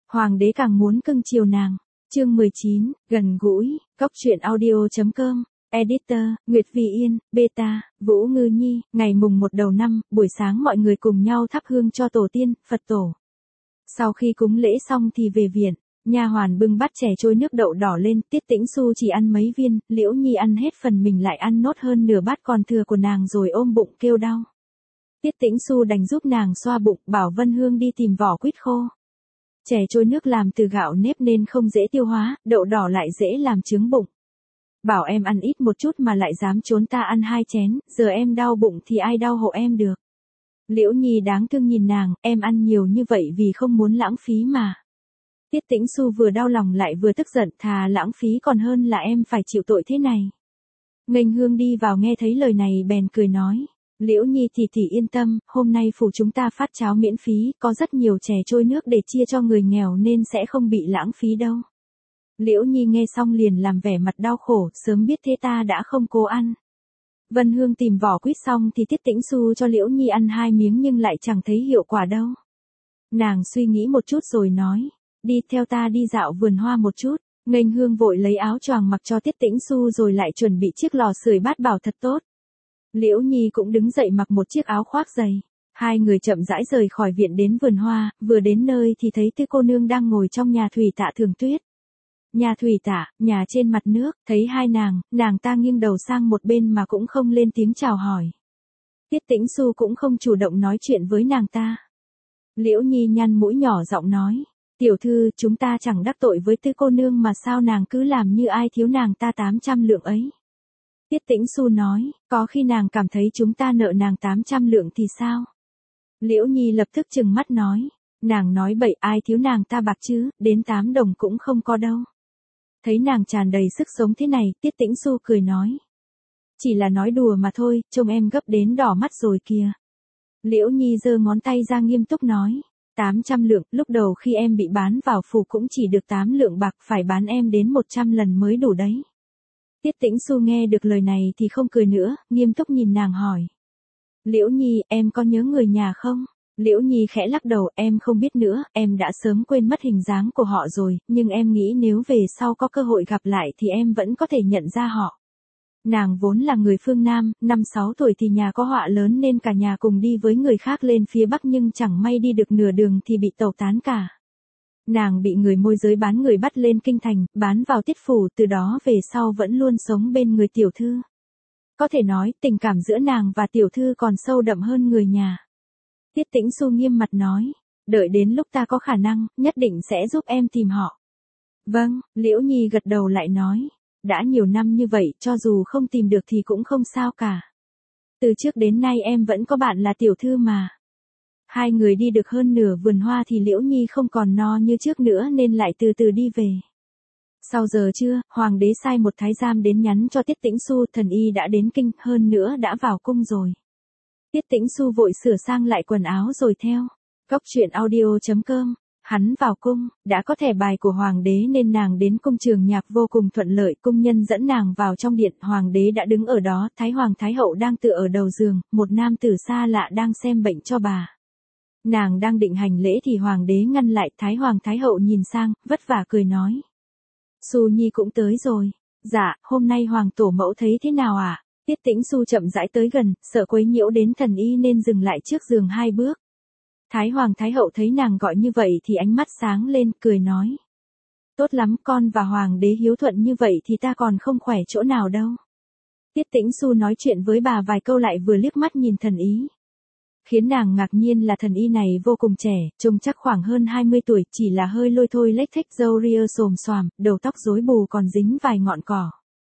Hoàng đế càng muốn cưng chiều nàng. Chương 19, gần gũi, Cóc truyện audio.com, Editor, Nguyệt Vì Yên, Beta, Vũ Ngư Nhi, ngày mùng 1 đầu năm, buổi sáng mọi người cùng nhau thắp hương cho tổ tiên, Phật tổ. Sau khi cúng lễ xong thì về viện, nha hoàn bưng bát chè trôi nước đậu đỏ lên, Tiết Tĩnh Xu chỉ ăn mấy viên, Liễu Nhi ăn hết phần mình lại ăn nốt hơn nửa bát còn thừa của nàng rồi ôm bụng kêu đau. Tiết Tĩnh Xu đành giúp nàng xoa bụng, bảo Vân Hương đi tìm vỏ quýt khô. Chè trôi nước làm từ gạo nếp nên không dễ tiêu hóa, đậu đỏ lại dễ làm chướng bụng. Bảo em ăn ít một chút mà lại dám trốn ta ăn 2 chén, giờ em đau bụng thì ai đau hộ em được. Liễu Nhi đáng thương nhìn nàng, em ăn nhiều như vậy vì không muốn lãng phí mà. Tiết Tĩnh Xu vừa đau lòng lại vừa tức giận, thà lãng phí còn hơn là em phải chịu tội thế này. Nghênh Hương đi vào nghe thấy lời này bèn cười nói. Liễu Nhi tỷ yên tâm, hôm nay phủ chúng ta phát cháo miễn phí, có rất nhiều chè trôi nước để chia cho người nghèo nên sẽ không bị lãng phí đâu. Liễu Nhi nghe xong liền làm vẻ mặt đau khổ, sớm biết thế ta đã không cố ăn. Vân Hương tìm vỏ quýt xong thì Tiết Tĩnh Xu cho Liễu Nhi ăn 2 miếng nhưng lại chẳng thấy hiệu quả đâu. Nàng suy nghĩ một chút rồi nói, đi theo ta đi dạo vườn hoa một chút. Nghênh Hương vội lấy áo choàng mặc cho Tiết Tĩnh Xu rồi lại chuẩn bị chiếc lò sưởi bát bảo thật tốt. Liễu Nhi cũng đứng dậy mặc một chiếc áo khoác dày. Hai người chậm rãi rời khỏi viện đến vườn hoa, vừa đến nơi thì thấy Tư cô nương đang ngồi trong nhà thủy tạ Thường Tuyết. Nhà thủy tạ, nhà trên mặt nước, thấy hai nàng ta nghiêng đầu sang một bên mà cũng không lên tiếng chào hỏi. Tiết Tĩnh Xu cũng không chủ động nói chuyện với nàng ta. Liễu Nhi nhăn mũi nhỏ giọng nói, tiểu thư, chúng ta chẳng đắc tội với Tư cô nương mà sao nàng cứ làm như ai thiếu nàng ta 800 lượng ấy. Tiết Tĩnh Xu nói, có khi nàng cảm thấy chúng ta nợ nàng 800 lượng thì sao? Liễu Nhi lập tức trừng mắt nói, nàng nói bậy, ai thiếu nàng ta bạc chứ, đến 8 đồng cũng không có đâu. Thấy nàng tràn đầy sức sống thế này, Tiết Tĩnh Xu cười nói, chỉ là nói đùa mà thôi, trông em gấp đến đỏ mắt rồi kìa. Liễu Nhi giơ ngón tay ra nghiêm túc nói, 800 lượng, lúc đầu khi em bị bán vào phủ cũng chỉ được 8 lượng bạc, phải bán em đến 100 lần mới đủ đấy. Tiết Tĩnh Xu nghe được lời này thì không cười nữa, nghiêm túc nhìn nàng hỏi. Liễu Nhi, em có nhớ người nhà không? Liễu Nhi khẽ lắc đầu, em không biết nữa, em đã sớm quên mất hình dáng của họ rồi, nhưng em nghĩ nếu về sau có cơ hội gặp lại thì em vẫn có thể nhận ra họ. Nàng vốn là người phương Nam, 5-6 tuổi thì nhà có họa lớn nên cả nhà cùng đi với người khác lên phía Bắc nhưng chẳng may đi được nửa đường thì bị tẩu tán cả. Nàng bị người môi giới bán người bắt lên kinh thành, bán vào Tiết phủ, từ đó về sau vẫn luôn sống bên người tiểu thư. Có thể nói, tình cảm giữa nàng và tiểu thư còn sâu đậm hơn người nhà. Tiết Tĩnh Xu nghiêm mặt nói, đợi đến lúc ta có khả năng, nhất định sẽ giúp em tìm họ. Vâng, Liễu Nhi gật đầu lại nói, đã nhiều năm như vậy, cho dù không tìm được thì cũng không sao cả. Từ trước đến nay em vẫn có bạn là tiểu thư mà. Hai người đi được hơn nửa vườn hoa thì Liễu Nhi không còn no như trước nữa nên lại từ từ đi về. Sau giờ trưa, Hoàng đế sai một thái giám đến nhắn cho Tiết Tĩnh Xu, thần y đã đến kinh, hơn nữa đã vào cung rồi. Tiết Tĩnh Xu vội sửa sang lại quần áo rồi theo. Cóc truyện audio.com, hắn vào cung, đã có thẻ bài của Hoàng đế nên nàng đến cung Trường Nhạc vô cùng thuận lợi, cung nhân dẫn nàng vào trong điện, Hoàng đế đã đứng ở đó, Thái Hoàng Thái Hậu đang tựa ở đầu giường, một nam tử xa lạ đang xem bệnh cho bà. Nàng đang định hành lễ thì Hoàng đế ngăn lại, Thái Hoàng Thái Hậu nhìn sang, vất vả cười nói. Xu Nhi cũng tới rồi. Dạ, hôm nay Hoàng tổ mẫu thấy thế nào ạ? Tiết Tĩnh Xu chậm rãi tới gần, sợ quấy nhiễu đến thần y nên dừng lại trước giường 2 bước. Thái Hoàng Thái Hậu thấy nàng gọi như vậy thì ánh mắt sáng lên, cười nói. Tốt lắm, con và Hoàng đế hiếu thuận như vậy thì ta còn không khỏe chỗ nào đâu. Tiết Tĩnh Xu nói chuyện với bà vài câu lại vừa liếc mắt nhìn thần y. Khiến nàng ngạc nhiên là thần y này vô cùng trẻ, trông chắc khoảng hơn 20 tuổi, chỉ là hơi lôi thôi lếch thếch, râu ria xồm xoàm, đầu tóc rối bù còn dính vài ngọn cỏ.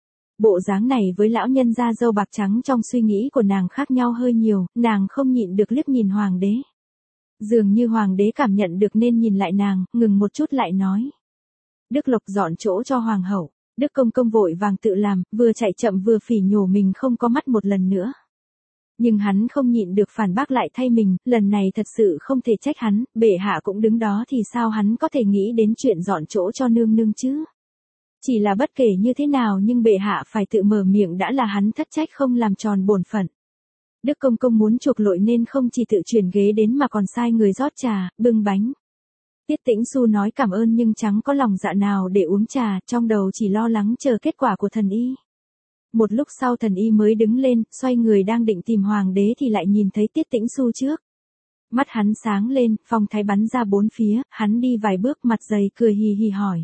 Bộ dáng này với lão nhân da râu bạc trắng trong suy nghĩ của nàng khác nhau hơi nhiều, nàng không nhịn được liếc nhìn Hoàng đế. Dường như Hoàng đế cảm nhận được nên nhìn lại nàng, ngừng một chút lại nói. Đức Lộc dọn chỗ cho Hoàng hậu, Đức Công Công vội vàng tự làm, vừa chạy chậm vừa phỉ nhổ mình không có mắt một lần nữa. Nhưng hắn không nhịn được phản bác lại thay mình, lần này thật sự không thể trách hắn, bệ hạ cũng đứng đó thì sao hắn có thể nghĩ đến chuyện dọn chỗ cho nương nương chứ. Chỉ là bất kể như thế nào nhưng bệ hạ phải tự mở miệng đã là hắn thất trách không làm tròn bổn phận. Đức Công Công muốn chuộc lỗi nên không chỉ tự chuyển ghế đến mà còn sai người rót trà, bưng bánh. Tiết Tĩnh Xu nói cảm ơn nhưng chẳng có lòng dạ nào để uống trà, trong đầu chỉ lo lắng chờ kết quả của thần y. Một lúc sau thần y mới đứng lên, xoay người đang định tìm hoàng đế thì lại nhìn thấy Tiết Tĩnh Xu trước. Mắt hắn sáng lên, phong thái bắn ra bốn phía, hắn đi vài bước mặt dày cười hì hì hỏi.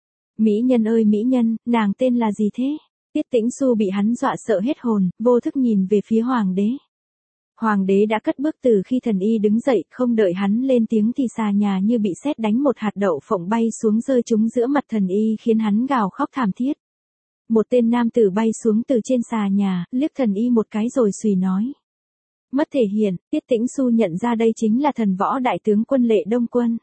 Mỹ nhân ơi mỹ nhân, nàng tên là gì thế? Tiết Tĩnh Xu bị hắn dọa sợ hết hồn, vô thức nhìn về phía hoàng đế. Hoàng đế đã cất bước từ khi thần y đứng dậy, không đợi hắn lên tiếng thì xà nhà như bị sét đánh một hạt đậu phộng bay xuống rơi trúng giữa mặt thần y khiến hắn gào khóc thảm thiết. Một tên nam tử bay xuống từ trên xà nhà, liếc thần y một cái rồi suy nói. Mất thể hiện, Tiết Tĩnh Xu nhận ra đây chính là thần võ đại tướng quân Lệ Đông Quân.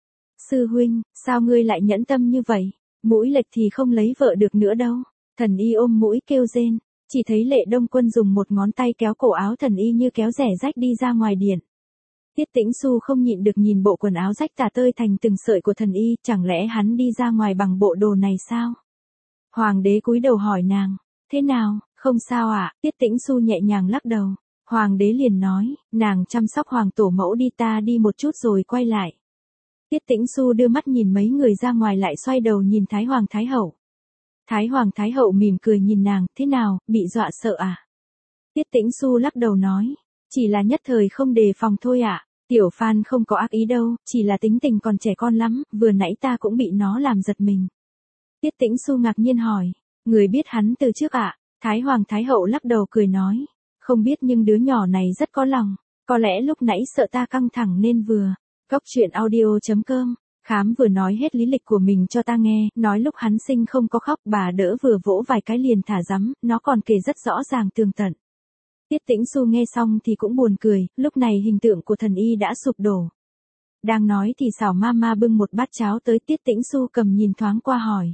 Sư huynh, sao ngươi lại nhẫn tâm như vậy? Mũi lệch thì không lấy vợ được nữa đâu. Thần y ôm mũi kêu rên, chỉ thấy Lệ Đông Quân dùng một ngón tay kéo cổ áo thần y như kéo rẻ rách đi ra ngoài điện. Tiết Tĩnh Xu không nhịn được nhìn bộ quần áo rách tả tơi thành từng sợi của thần y, chẳng lẽ hắn đi ra ngoài bằng bộ đồ này sao? Hoàng đế cúi đầu hỏi nàng, thế nào, không sao ạ? Tiết Tĩnh Xu nhẹ nhàng lắc đầu. Hoàng đế liền nói, nàng chăm sóc hoàng tổ mẫu đi, ta đi một chút rồi quay lại. Tiết Tĩnh Xu đưa mắt nhìn mấy người ra ngoài lại xoay đầu nhìn Thái Hoàng Thái Hậu. Thái Hoàng Thái Hậu mỉm cười nhìn nàng, thế nào, bị dọa sợ à? Tiết Tĩnh Xu lắc đầu nói, chỉ là nhất thời không đề phòng thôi ạ. Tiểu Phan không có ác ý đâu, chỉ là tính tình còn trẻ con lắm, vừa nãy ta cũng bị nó làm giật mình. Tiết Tĩnh Xu ngạc nhiên hỏi, người biết hắn từ trước ạ? Thái Hoàng Thái Hậu lắc đầu cười nói, không biết nhưng đứa nhỏ này rất có lòng, có lẽ lúc nãy sợ ta căng thẳng nên vừa. Góc truyện audio.com, Khám vừa nói hết lý lịch của mình cho ta nghe, nói lúc hắn sinh không có khóc, bà đỡ vừa vỗ vài cái liền thả rắm, nó còn kể rất rõ ràng tường tận. Tiết Tĩnh Xu nghe xong thì cũng buồn cười, lúc này hình tượng của thần y đã sụp đổ. Đang nói thì Xảo Mama bưng một bát cháo tới, Tiết Tĩnh Xu cầm nhìn thoáng qua hỏi.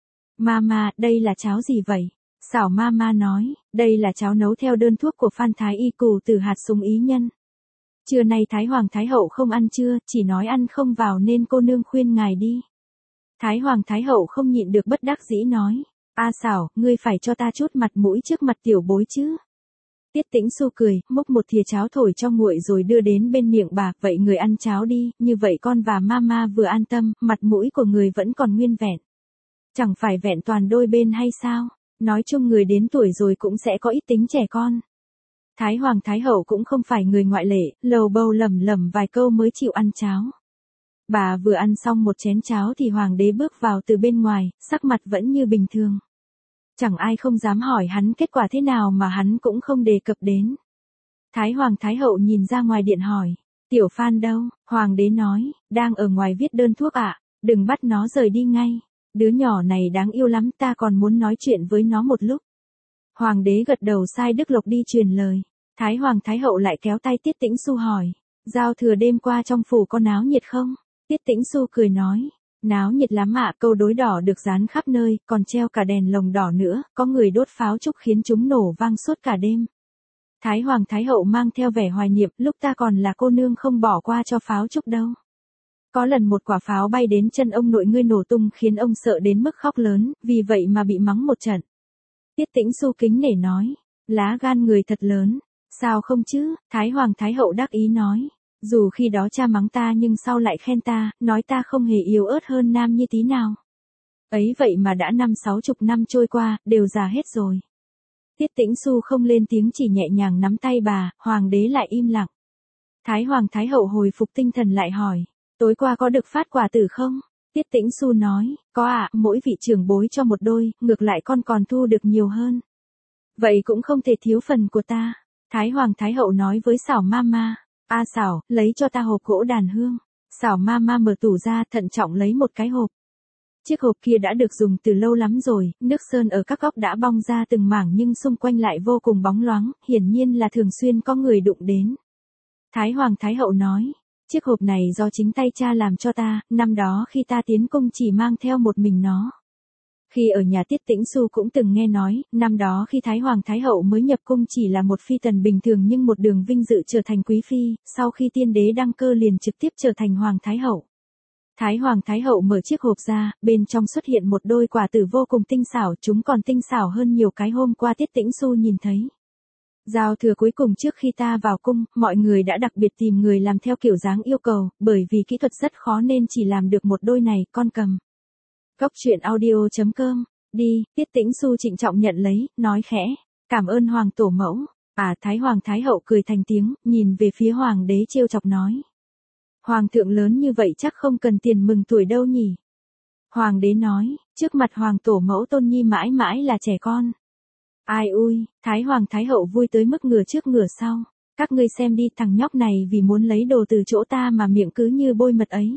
Mama, đây là cháo gì vậy? Xảo Mama nói, đây là cháo nấu theo đơn thuốc của Phan Thái Y củ từ hạt súng ý nhân. Trưa nay Thái Hoàng Thái Hậu không ăn trưa, chỉ nói ăn không vào nên cô nương khuyên ngài đi. Thái Hoàng Thái Hậu không nhịn được bất đắc dĩ nói, a Xảo, ngươi phải cho ta chút mặt mũi trước mặt tiểu bối chứ. Tiết Tĩnh Xu cười, múc một thìa cháo thổi cho nguội rồi đưa đến bên miệng bà, vậy người ăn cháo đi, như vậy con và mama vừa an tâm, mặt mũi của người vẫn còn nguyên vẹn. Chẳng phải vẹn toàn đôi bên hay sao, nói chung người đến tuổi rồi cũng sẽ có ít tính trẻ con. Thái Hoàng Thái Hậu cũng không phải người ngoại lệ, lầu bầu lẩm lẩm vài câu mới chịu ăn cháo. Bà vừa ăn xong một chén cháo thì Hoàng đế bước vào từ bên ngoài, sắc mặt vẫn như bình thường. Chẳng ai không dám hỏi hắn kết quả thế nào mà hắn cũng không đề cập đến. Thái Hoàng Thái Hậu nhìn ra ngoài điện hỏi, Tiểu Phan đâu? Hoàng đế nói, đang ở ngoài viết đơn thuốc ạ, đừng bắt nó rời đi ngay. Đứa nhỏ này đáng yêu lắm, ta còn muốn nói chuyện với nó một lúc. Hoàng đế gật đầu sai Đức Lộc đi truyền lời. Thái Hoàng Thái Hậu lại kéo tay Tiết Tĩnh Xu hỏi, giao thừa đêm qua trong phủ có náo nhiệt không? Tiết Tĩnh Xu cười nói, náo nhiệt lắm ạ, câu đối đỏ được dán khắp nơi, còn treo cả đèn lồng đỏ nữa, có người đốt pháo trúc khiến chúng nổ vang suốt cả đêm. Thái Hoàng Thái Hậu mang theo vẻ hoài niệm, lúc ta còn là cô nương không bỏ qua cho pháo trúc đâu. Có lần một quả pháo bay đến chân ông nội ngươi nổ tung khiến ông sợ đến mức khóc lớn, vì vậy mà bị mắng một trận. Tiết Tĩnh Xu kính nể nói, lá gan người thật lớn, sao không chứ? Thái Hoàng Thái Hậu đắc ý nói, dù khi đó cha mắng ta nhưng sau lại khen ta, nói ta không hề yếu ớt hơn nam như tí nào. Ấy vậy mà đã 50-60 năm trôi qua, đều già hết rồi. Tiết Tĩnh Xu không lên tiếng chỉ nhẹ nhàng nắm tay bà, Hoàng đế lại im lặng. Thái Hoàng Thái Hậu hồi phục tinh thần lại hỏi, tối qua có được phát quả tử không? Tiết Tĩnh Xu nói, có ạ, mỗi vị trưởng bối cho một đôi, ngược lại con còn thu được nhiều hơn. Vậy cũng không thể thiếu phần của ta. Thái Hoàng Thái Hậu nói với Xảo Mama, a Xảo, lấy cho ta hộp gỗ đàn hương. Xảo Mama mở tủ ra thận trọng lấy một cái hộp. Chiếc hộp kia đã được dùng từ lâu lắm rồi, nước sơn ở các góc đã bong ra từng mảng nhưng xung quanh lại vô cùng bóng loáng, hiển nhiên là thường xuyên có người đụng đến. Thái Hoàng Thái Hậu nói, chiếc hộp này do chính tay cha làm cho ta, năm đó khi ta tiến cung chỉ mang theo một mình nó. Khi ở nhà Tiết Tĩnh Xu cũng từng nghe nói, năm đó khi Thái Hoàng Thái Hậu mới nhập cung chỉ là một phi tần bình thường nhưng một đường vinh dự trở thành quý phi, sau khi tiên đế đăng cơ liền trực tiếp trở thành Hoàng Thái Hậu. Thái Hoàng Thái Hậu mở chiếc hộp ra, bên trong xuất hiện một đôi quả tử vô cùng tinh xảo, chúng còn tinh xảo hơn nhiều cái hôm qua Tiết Tĩnh Xu nhìn thấy. Giao thừa cuối cùng trước khi ta vào cung, mọi người đã đặc biệt tìm người làm theo kiểu dáng yêu cầu, bởi vì kỹ thuật rất khó nên chỉ làm được một đôi này, con cầm. Cốc truyện audio.com, đi, Tiết Tĩnh Xu trịnh trọng nhận lấy, nói khẽ, cảm ơn Hoàng tổ mẫu. Thái Hoàng Thái Hậu cười thành tiếng, nhìn về phía Hoàng đế trêu chọc nói. Hoàng thượng lớn như vậy chắc không cần tiền mừng tuổi đâu nhỉ. Hoàng đế nói, trước mặt Hoàng tổ mẫu Tôn Nhi mãi mãi là trẻ con. Ai ui, Thái Hoàng Thái Hậu vui tới mức ngửa trước ngửa sau. Các ngươi xem đi, thằng nhóc này vì muốn lấy đồ từ chỗ ta mà miệng cứ như bôi mật ấy.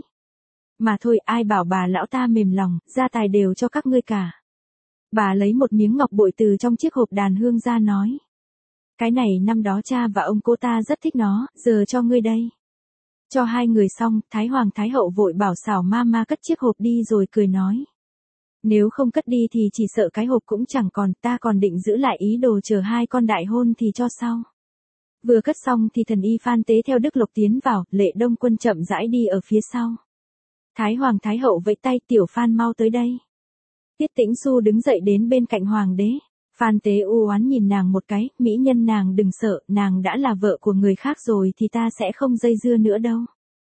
Mà thôi, ai bảo bà lão ta mềm lòng, gia tài đều cho các ngươi cả. Bà lấy một miếng ngọc bội từ trong chiếc hộp đàn hương ra nói. Cái này năm đó cha và ông cô ta rất thích nó, giờ cho ngươi đây. Cho hai người xong, Thái Hoàng Thái Hậu vội bảo xảo ma cất chiếc hộp đi rồi cười nói. Nếu không cất đi thì chỉ sợ cái hộp cũng chẳng còn, ta còn định giữ lại ý đồ chờ hai con đại hôn thì cho sau. Vừa cất xong thì thần y Phan Tế theo Đức Lộc tiến vào, Lệ Đông Quân chậm rãi đi ở phía sau. Thái Hoàng Thái Hậu vẫy tay, tiểu Phan mau tới đây. Tiết Tĩnh Xu đứng dậy đến bên cạnh Hoàng đế. Phan Tế u oán nhìn nàng một cái, mỹ nhân nàng đừng sợ, nàng đã là vợ của người khác rồi thì ta sẽ không dây dưa nữa đâu.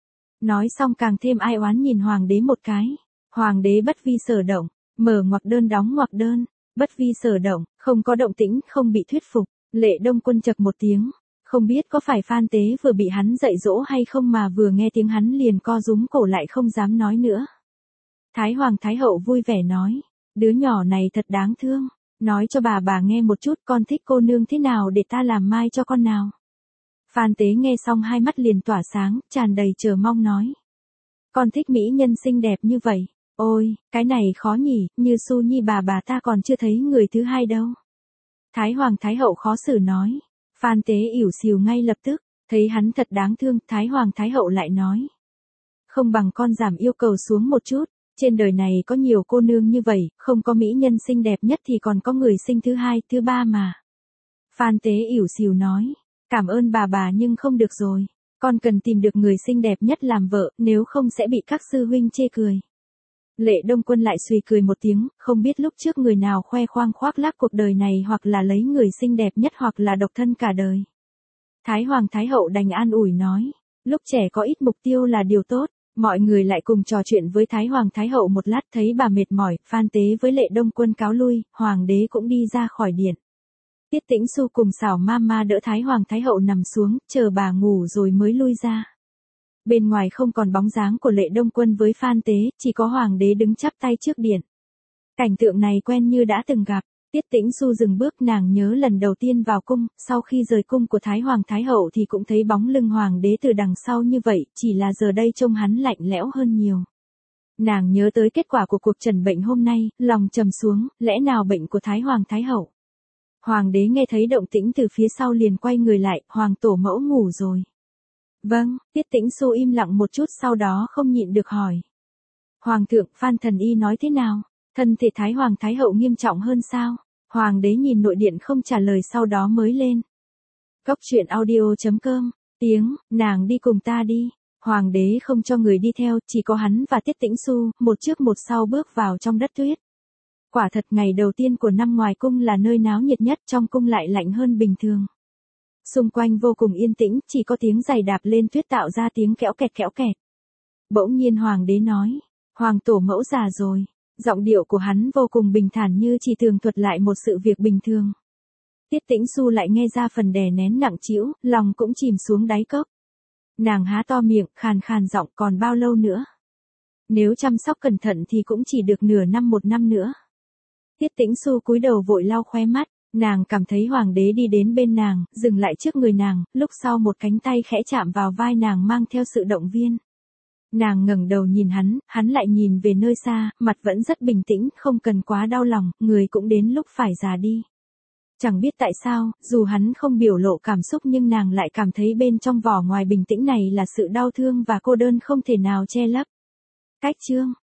Nói xong càng thêm ai oán nhìn Hoàng đế một cái. Hoàng đế bất vi sở động, mở ngoặc đơn đóng ngoặc đơn, bất vi sở động, không có động tĩnh, không bị thuyết phục. Lệ Đông Quân chậc một tiếng, không biết có phải Phan Tế vừa bị hắn dạy dỗ hay không mà vừa nghe tiếng hắn liền co rúm cổ lại không dám nói nữa. Thái Hoàng Thái Hậu vui vẻ nói, đứa nhỏ này thật đáng thương. Nói cho bà nghe một chút, con thích cô nương thế nào để ta làm mai cho con nào. Phan Tế nghe xong hai mắt liền tỏa sáng, tràn đầy chờ mong nói. Con thích mỹ nhân xinh đẹp như vậy. Ôi, cái này khó nhỉ, như Xu Nhi bà ta còn chưa thấy người thứ hai đâu. Thái Hoàng Thái Hậu khó xử nói. Phan Tế ỉu xìu ngay lập tức, thấy hắn thật đáng thương, Thái Hoàng Thái Hậu lại nói. Không bằng con giảm yêu cầu xuống một chút. Trên đời này có nhiều cô nương như vậy, không có mỹ nhân xinh đẹp nhất thì còn có người xinh thứ hai, thứ ba mà. Phan Tế ỉu xìu nói, cảm ơn bà nhưng không được rồi, con cần tìm được người xinh đẹp nhất làm vợ, nếu không sẽ bị các sư huynh chê cười. Lệ Đông Quân lại suy cười một tiếng, không biết lúc trước người nào khoe khoang khoác lác cuộc đời này hoặc là lấy người xinh đẹp nhất hoặc là độc thân cả đời. Thái Hoàng Thái Hậu đành an ủi nói, lúc trẻ có ít mục tiêu là điều tốt. Mọi người lại cùng trò chuyện với Thái Hoàng Thái Hậu một lát, thấy bà mệt mỏi, Phan Tế với Lệ Đông Quân cáo lui, Hoàng đế cũng đi ra khỏi điện. Tiết Tĩnh Xu cùng xảo ma đỡ Thái Hoàng Thái Hậu nằm xuống, chờ bà ngủ rồi mới lui ra. Bên ngoài không còn bóng dáng của Lệ Đông Quân với Phan Tế, chỉ có Hoàng đế đứng chắp tay trước điện. Cảnh tượng này quen như đã từng gặp. Tiết Tĩnh Xu dừng bước, nàng nhớ lần đầu tiên vào cung, sau khi rời cung của Thái Hoàng Thái Hậu thì cũng thấy bóng lưng Hoàng đế từ đằng sau như vậy, chỉ là giờ đây trông hắn lạnh lẽo hơn nhiều. Nàng nhớ tới kết quả của cuộc trần bệnh hôm nay, lòng trầm xuống, lẽ nào bệnh của Thái Hoàng Thái Hậu. Hoàng đế nghe thấy động tĩnh từ phía sau liền quay người lại, Hoàng tổ mẫu ngủ rồi. Vâng, Tiết Tĩnh Xu im lặng một chút sau đó không nhịn được hỏi. Hoàng thượng, Phan thần y nói thế nào? Thân thể Thái Hoàng Thái Hậu nghiêm trọng hơn sao? Hoàng đế nhìn nội điện không trả lời sau đó mới lên. Cốc truyện audio.com, tiếng, nàng đi cùng ta đi. Hoàng đế không cho người đi theo, chỉ có hắn và Tiết Tĩnh Xu, một trước một sau bước vào trong đất tuyết. Quả thật ngày đầu tiên của năm ngoài cung là nơi náo nhiệt nhất, trong cung lại lạnh hơn bình thường. Xung quanh vô cùng yên tĩnh, chỉ có tiếng giày đạp lên tuyết tạo ra tiếng kẽo kẹt. Bỗng nhiên Hoàng đế nói, Hoàng tổ mẫu già rồi. Giọng điệu của hắn vô cùng bình thản như chỉ tường thuật lại một sự việc bình thường. Tiết Tĩnh Xu lại nghe ra phần đè nén nặng trĩu, lòng cũng chìm xuống đáy cốc. Nàng há to miệng, khàn khàn giọng, còn bao lâu nữa? Nếu chăm sóc cẩn thận thì cũng chỉ được nửa năm, một năm nữa. Tiết Tĩnh Xu cúi đầu vội lau khóe mắt, nàng cảm thấy Hoàng đế đi đến bên nàng, dừng lại trước người nàng, lúc sau một cánh tay khẽ chạm vào vai nàng mang theo sự động viên. Nàng ngẩng đầu nhìn hắn lại nhìn về nơi xa, mặt vẫn rất bình tĩnh, không cần quá đau lòng, người cũng đến lúc phải già đi. Chẳng biết tại sao, dù hắn không biểu lộ cảm xúc nhưng nàng lại cảm thấy bên trong vỏ ngoài bình tĩnh này là sự đau thương và cô đơn không thể nào che lấp. Cách chương